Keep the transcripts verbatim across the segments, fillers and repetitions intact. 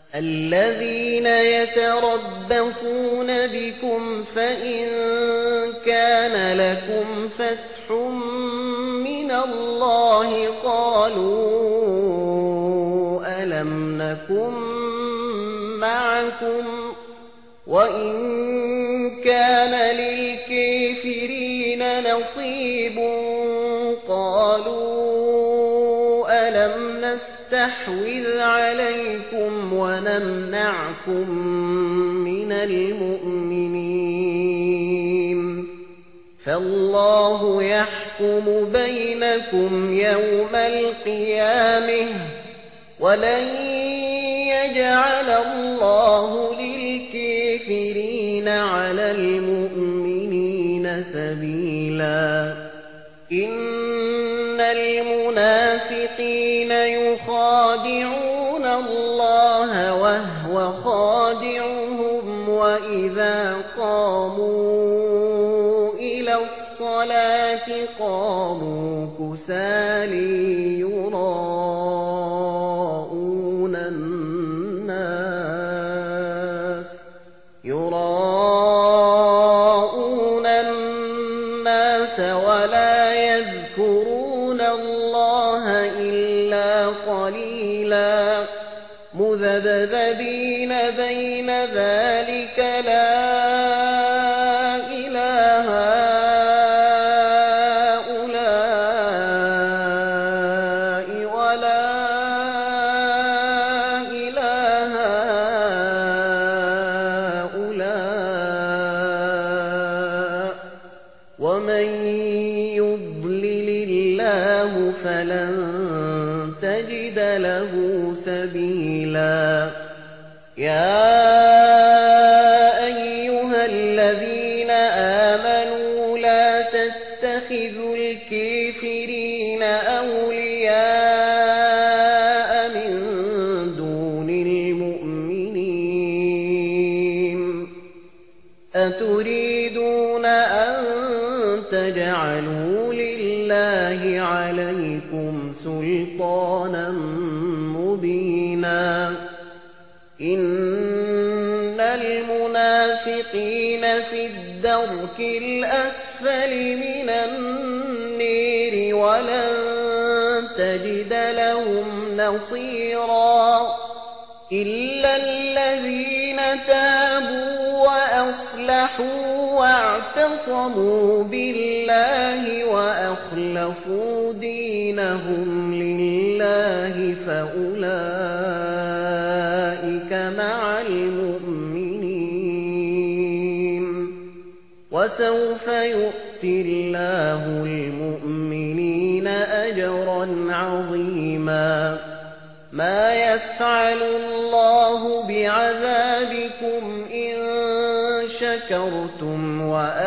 الذين يتربصون بكم فإن كان لكم فتح من الله قالوا ألم نكن معكم وإن كان للكافرين نصيب قالوا ألم نستحوذ عليكم ونمنعكم من المؤمنين فالله يحكم بينكم يوم القيامة ولن يجعل الله للكافرين على المؤمنين سبيلا إن المنافقين يخادعون الله وهو خادعهم وإذا قاموا إلى الصلاة قاموا كسالى يراءون الناس يراءون الناس ولا يذكرون الله إلا قليلا مذبذبين بين ذلك لا إله هؤلاء ولا إله هؤلاء ومن يضلل الله فلن تجد له سبيلا يا أيها الذين آمنوا لا تتخذوا الكافرين أولياء من دون المؤمنين أتريدون أن تجعلوا لله عليكم سلطانا مبينا إن المنافقين في الدرك الأسفل من النار ولن تجد لهم نصيرا إلا الذين تابوا وأصلحوا واعتصموا بالله وأخلصوا دينهم لله فأولئك مع المؤمنين وسوف يؤتي الله المؤمنين أجرا عظيما ما يفعل الله بعذابكم إن شكرتم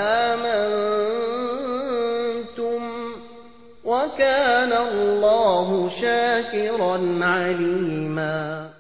وآمنتم وكان الله شاكرا عليما.